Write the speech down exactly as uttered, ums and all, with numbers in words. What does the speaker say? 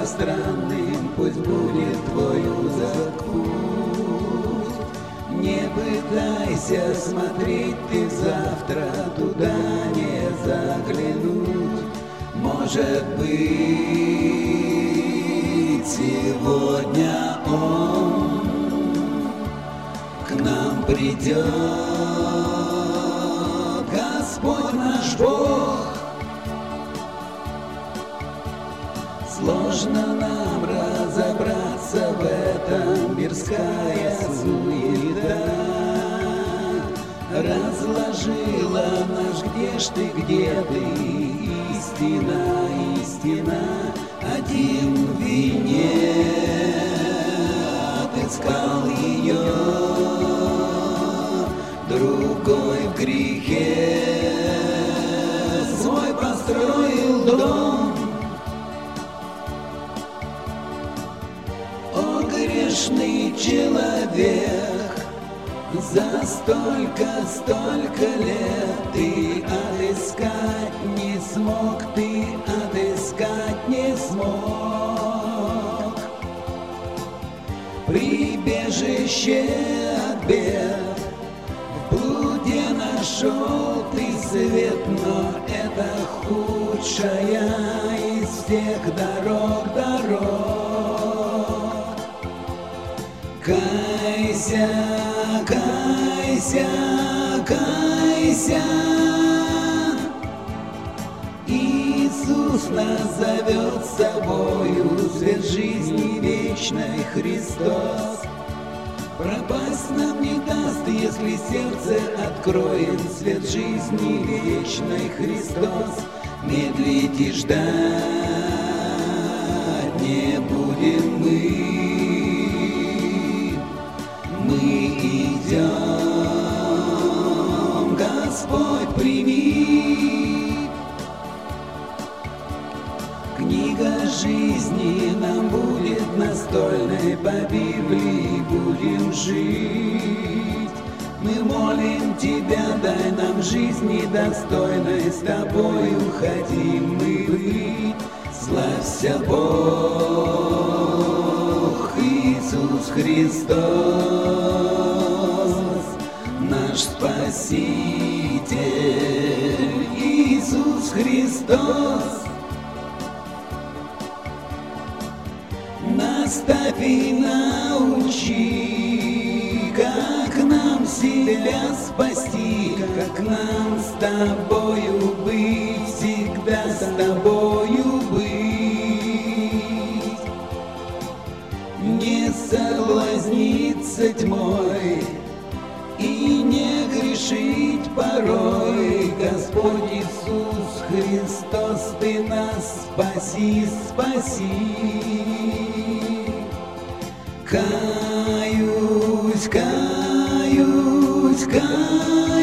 странным пусть будет твой узок путь. Не пытайся смотреть ты завтра, туда не заглянуть. Может быть, сегодня он к нам придет, Господь наш Бог. Сложно нам разобраться в этом, мирская суета разложила наш где ж ты, где ты, истина, истина. Один в вине отыскал ее, другой в грехе свой построил дом. О, грешный человек, за столько, столько лет ты отыскать не смог, ты отыскать не смог. Прибежище от бед, в блуде нашел ты свет, но это худшая из всех дорог, дорог. Кайся, кайся, кайся. Иисус нас зовет с собою, свет жизни вечной Христос. Пропасть нам не даст, если сердце откроем, свет жизни вечной Христос. Медлить и ждать не будем мы. Мы идем, Господь, прими. Книга жизни нам будет настольной, по Библии будем жить. Мы молим Тебя, дай нам жизни достойной, с Тобою хотим мы быть. Славься, Бог, Иисус Христос, наш Спаситель, Иисус Христос. Наставь и научи, как нам себя спасти, как нам с Тобою быть, всегда с Тобою быть. Не соблазниться тьмой и не грешить порой. Господь Иисус Христос, Ты нас спаси, спаси. Каюсь, каюсь, каюсь.